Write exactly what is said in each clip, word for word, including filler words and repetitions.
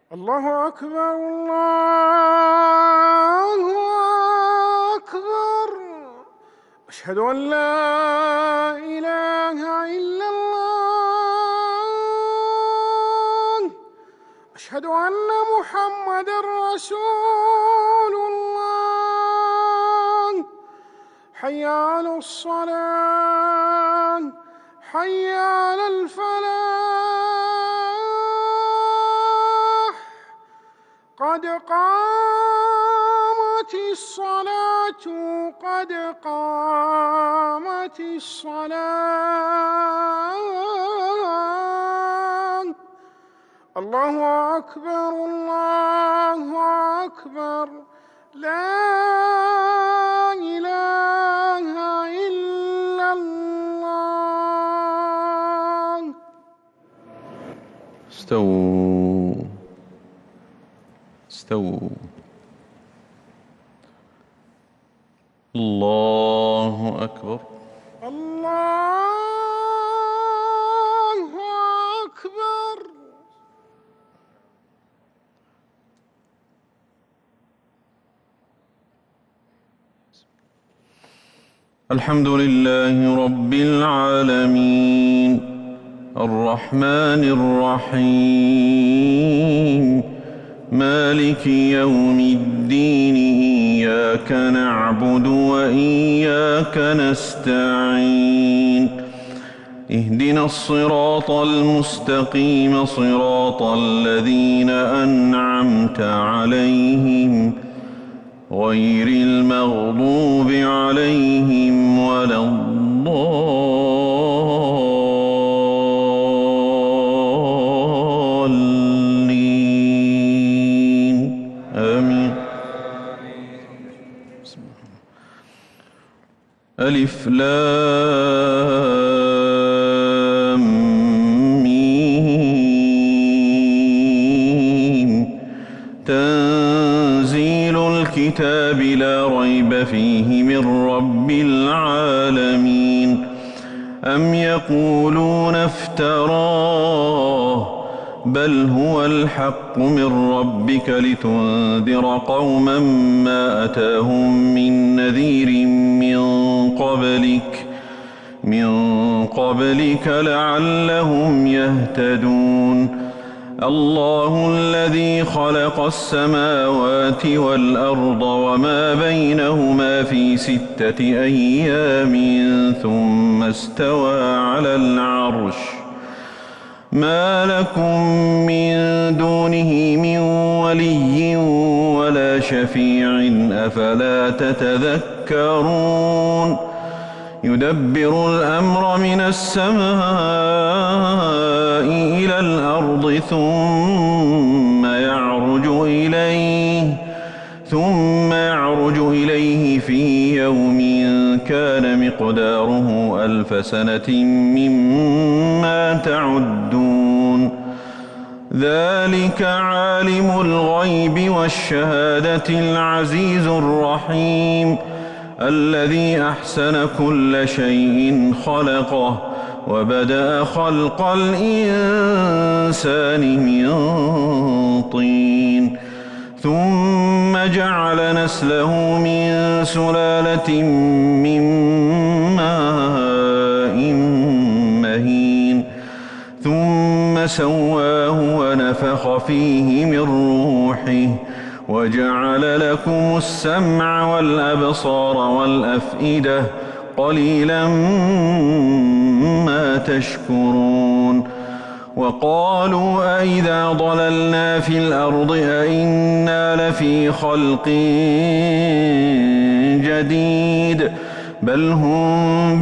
الله أكبر الله أكبر. أشهد أن لا إله إلا الله. أشهد أن محمدًا رسول الله. حي على الصلاة حي على الفلاح. قد قامت الصلاة قد قامت الصلاة. الله أكبر الله أكبر. لا إله إلا الله. استووا استووا. الله أكبر الله أكبر. الحمد لله رب العالمين الرحمن الرحيم مالك يوم الدين. إياك نعبد وإياك نستعين. اهدنا الصراط المستقيم صراط الذين أنعمت عليهم غير المغضوب عليهم ولا الضالين. آمين. ألف لام ميم. تنزيل الكتاب لا ريب فيه من رب العالمين. أم يقولون افتراه بل هو الحق من ربك لتنذر قوما ما أتاهم من نذير من قبلك من قبلك لعلهم يهتدون. الله الذي خلق السماوات والأرض وما بينهما في ستة أيام ثم استوى على العرش. ما لكم من دونه من ولي ولا شفيع أفلا تتذكرون. يدبر الأمر من السماء إلى الأرض ثم يعرج إليه ثم يعرج إليه في يوم كان مقداره ألف سنة مما تعدون. ذلك عالم الغيب والشهادة العزيز الرحيم الذي أحسن كل شيء خلقه وبدأ خلق الإنسان من طين ثم جعل نسله من سلالة من ماء مهين ثم سواه ونفخ فيه من روحه وجعل لكم السمع والأبصار والأفئدة قليلا ما تشكرون. وقالوا أئذا ضللنا في الأرض أئنا لفي خلق جديد بل هم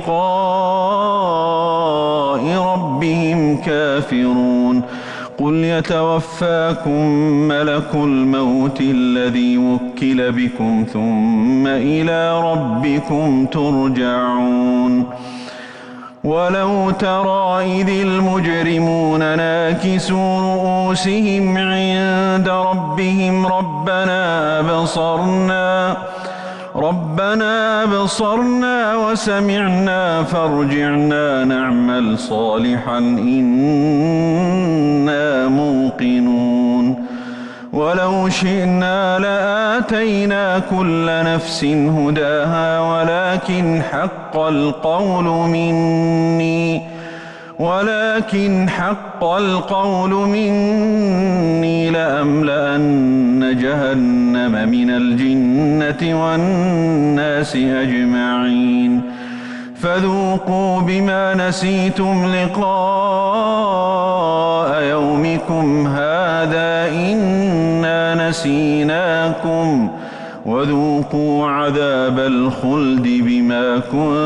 بلقاء ربهم كافرون. قل يتوفاكم ملك الموت الذي وكل بكم ثم إلى ربكم ترجعون. ولو ترى إذ المجرمون ناكسوا رؤوسهم عند ربهم ربنا أبصرنا ربنا أبصرنا وسمعنا فارجعنا نعمل صالحا إنا موقنون. ولو شئنا لآتينا كل نفس هداها ولكن حق القول مني ولكن حق القول مني لأملأن جهنم من الجنة والناس أجمعين فذوقوا بما نسيتم لقاء يومكم هذا إنا نسيناكم وذوقوا عذاب الخلد بما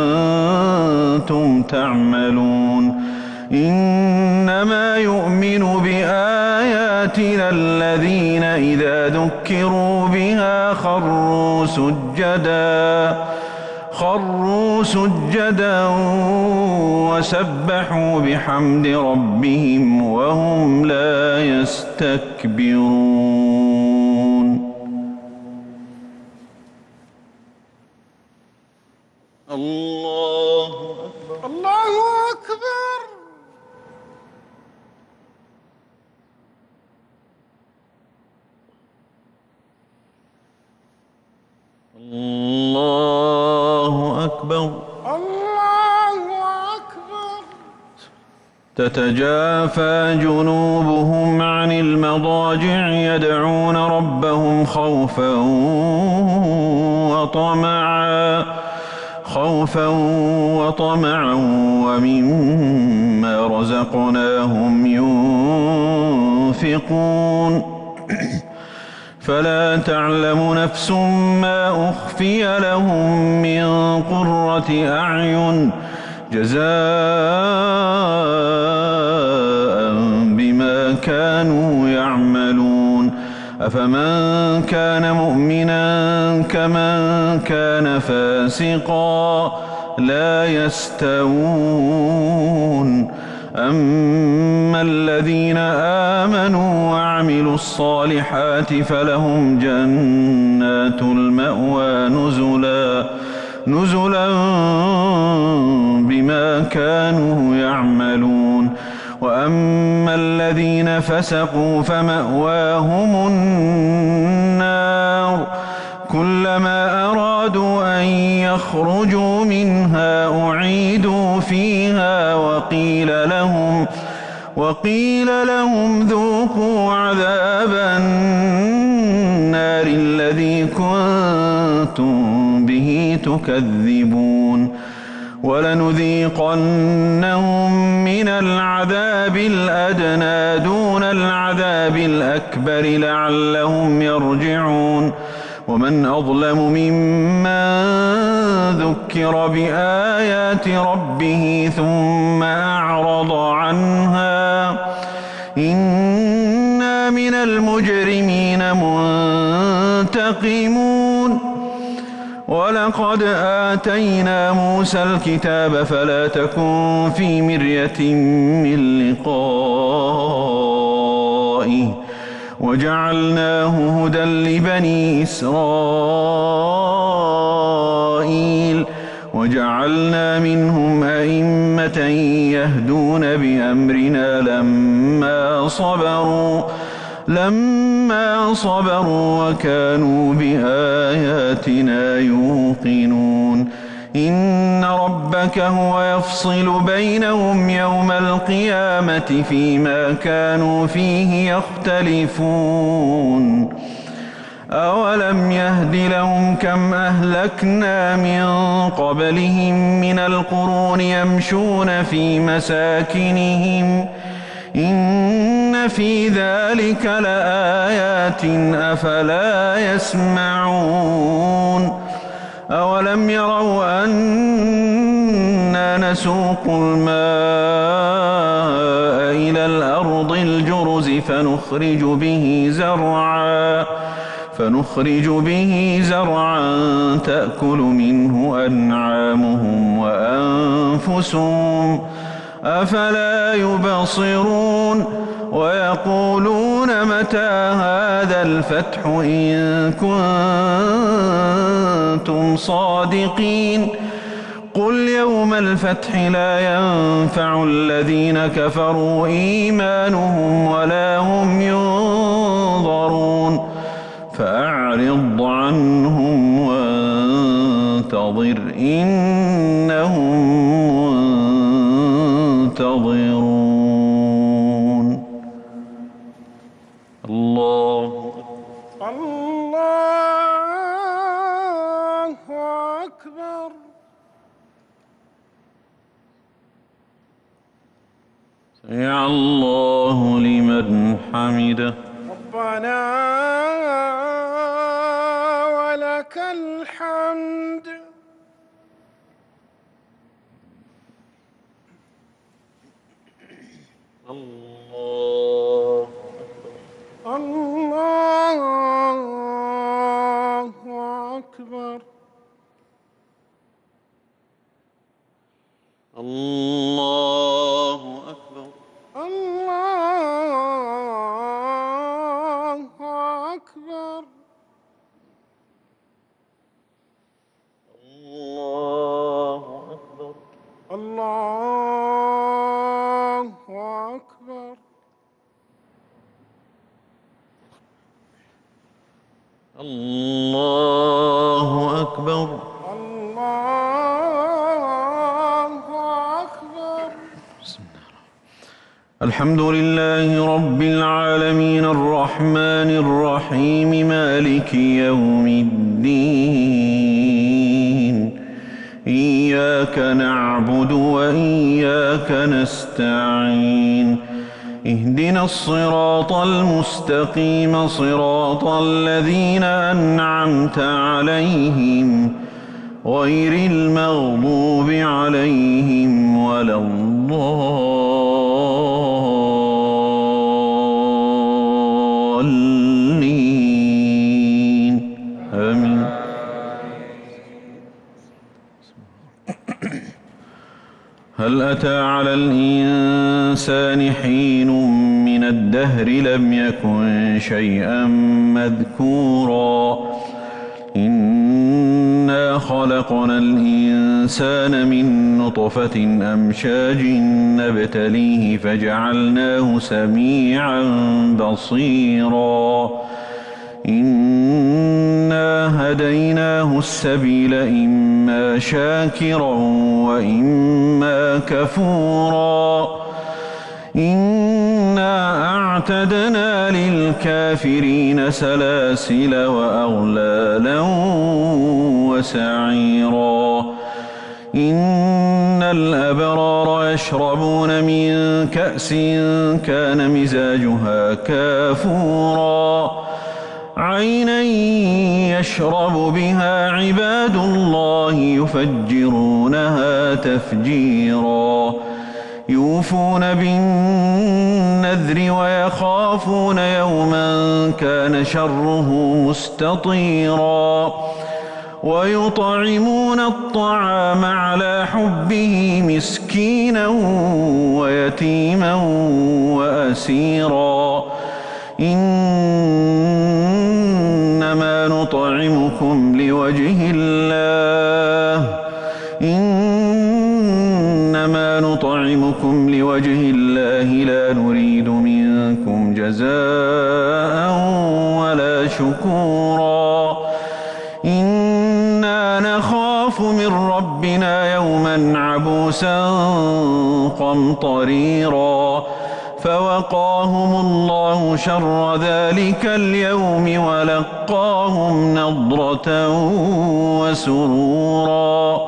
كنتم تعملون إنما يؤمن بآياتنا الذين إذا ذكروا بها خروا سجدا خروا سجدا وسبحوا بحمد ربهم وهم لا يستكبرون. الله أكبر. الله أكبر. الله أكبر. الله أكبر. تتجافى جنوبهم عن المضاجع يدعون ربهم خوفا وطمعا خوفا وطمعا ومما رزقناهم ينفقون فلا تعلم نفس ما أخفي لهم من قرة أعين جزاء بما كانوا يعملون أفمن كان مؤمنا كمن كان فاسقا لا يستوون أما الذين آمنوا وعملوا الصالحات فلهم جنات المأوى نزلا نزلا بما كانوا يعملون وأما الذين فسقوا فمأواهم النار كلما أرادوا أن يخرجوا منها أعيدوا فيها وقيل لهم وقيل لهم ذوقوا عذاب النار الذي كنتم به تكذبون ولنذيقنهم من العذاب الأدنى دون العذاب الأكبر لعلهم يرجعون ومن أظلم ممن ذكر بآيات ربه ثم أعرض عنها إنا من المجرمين منتقمون ولقد آتينا موسى الكتاب فلا تكن في مرية من لقائه وجعلناه هدى لبني إسرائيل وجعلنا منهم أئمة يهدون بأمرنا لما صبروا لما صبروا وكانوا بآياتنا يوقنون إن ربك هو يفصل بينهم يوم القيامة فيما كانوا فيه يختلفون أولم يهد لهم كم أهلكنا من قبلهم من القرون يمشون في مساكنهم إن في ذلك لآيات أفلا يسمعون أولم يروا أنا نسوق الماء إلى الأرض الجرز فنخرج به زرعا فنخرج به زرعا تأكل منه أنعامهم وأنفسهم أفلا يبصرون ويقولون متى هذا الفتح إن كنتم صادقين قل يوم الفتح لا ينفع الذين كفروا إيمانهم ولا هم ينظرون إنهم منتظرون. الله الله أكبر. سمع الله لمن حمده. ربنا ولك الحمد. الله الله أكبر. الله أكبر. الله أكبر. الله أكبر. الله أكبر. الله أكبر. الله أكبر. الحمد لله رب العالمين الرحمن الرحيم مالك يوم الدين. إياك نعبد وإياك نستعين. اهدنا الصراط المستقيم صراط الذين أنعمت عليهم غير المغضوب عليهم ولا الضالين. آمين. هل أتى على الإنسان حين من الدهر لم يكن شيئا مذكورا. إنا خلقنا الإنسان من نطفة أمشاج نبتليه فجعلناه سميعا بصيرا. إنا هديناه السبيل إما شاكرا وإما كفورا. إنا أعتدنا للكافرين سلاسل وأغلالا وسعيرا. إن الأبرار يشربون من كأس كان مزاجها كافورا. عينا يشرب بها عباد الله يفجرونها تفجيرا. يوفون بالنذر ويخافون يوما كان شره مستطيرا. ويطعمون الطعام على حبه مسكينا ويتيما وأسيرا. إنما نطعمكم لوجه الله إنما نطعمكم لوجه الله لا نريد منكم جزاء ولا شكورا. إنا نخاف من ربنا يوما عبوسا قمطريرا. فوقاهم الله شر ذلك اليوم ولقاهم نضرة وسرورا.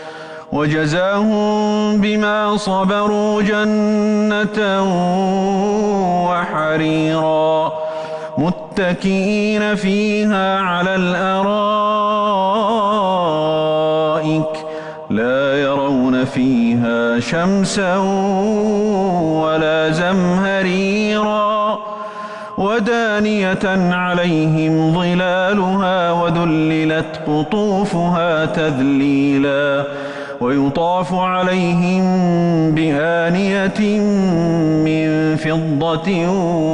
وجزاهم بما صبروا جنة وحريرا. متكئين فيها على الأرائك لا يرون فيها شمسا ولا زمهريرا. ودانية عليهم ظلالها وذللت قطوفها تذليلا. ويطاف عليهم بآنية من فضة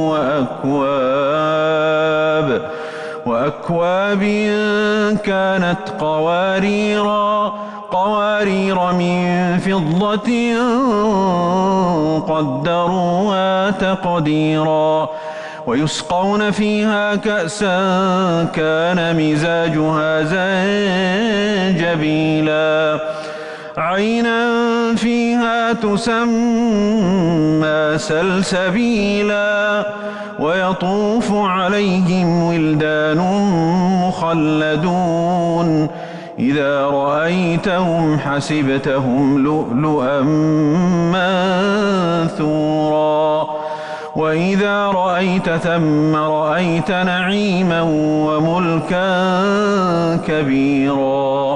وأكواب وأكواب كانت قواريرا قوارير من فضة قدروها تقديرا. ويسقون فيها كأسا كان مزاجها زنجبيلا عينا فيها تسمى سلسبيلا ويطوف عليهم ولدان مخلدون إذا رأيتهم حسبتهم لؤلؤا منثورا وإذا رأيت ثم رأيت نعيما وملكا كبيرا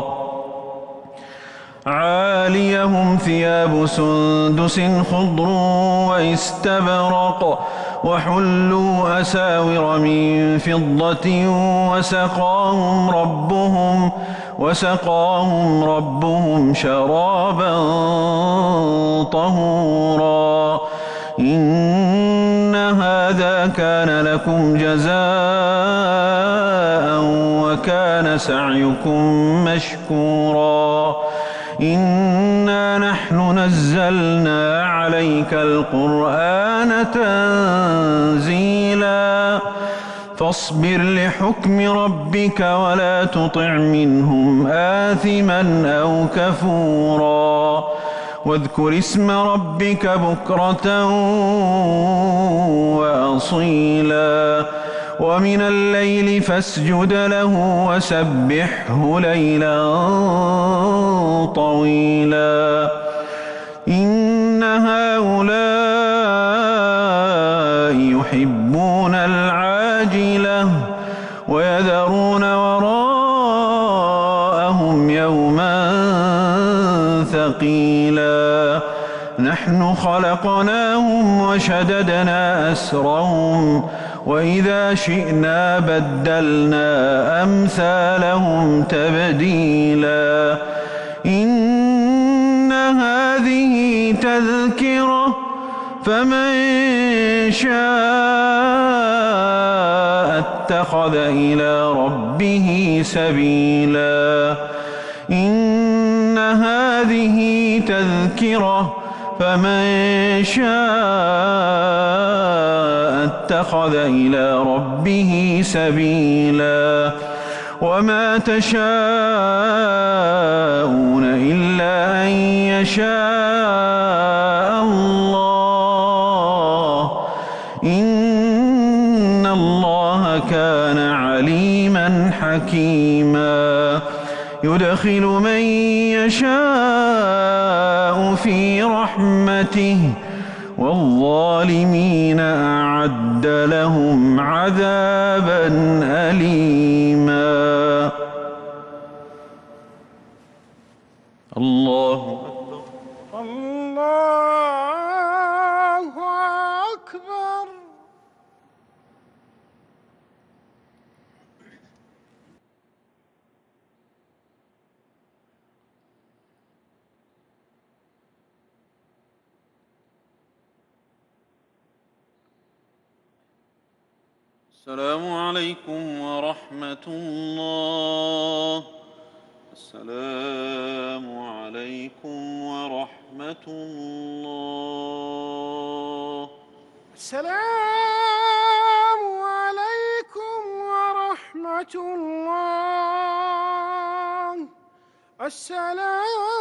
عاليهم ثياب سندس خضر واستبرق وحلوا أساور من فضة وسقاهم ربهم وسقاهم ربهم شرابا طهورا إن هذا كان لكم جزاء وكان سعيكم مشكورا إنا نحن نزلنا عليك القرآن تنزيلا فاصبر لحكم ربك ولا تطع منهم آثما أو كفورا واذكر اسم ربك بكرة وأصيلا ومن الليل فاسجد له وسبحه ليلا طويلا إن هؤلاء يحبون العاجلة ويذرون وراءهم يوما ثقيلا نحن خلقناهم وشددنا أسرهم وإذا شئنا بدلنا أمثالهم تبديلا إن هذه تذكرة فمن شاء اتخذ إلى ربه سبيلا إن هذه تذكرة فمن شاء اتخذ إلى ربه سبيلا وما تشاءون إلا أن يشاء الله إن الله كان عليما حكيما يدخل من يشاء في رحمته والظالمين أعد لهم عذابا أليما الله أكبر الله أكبر. السلام عليكم ورحمة الله. السلام عليكم ورحمة الله. السلام عليكم ورحمة الله. السلام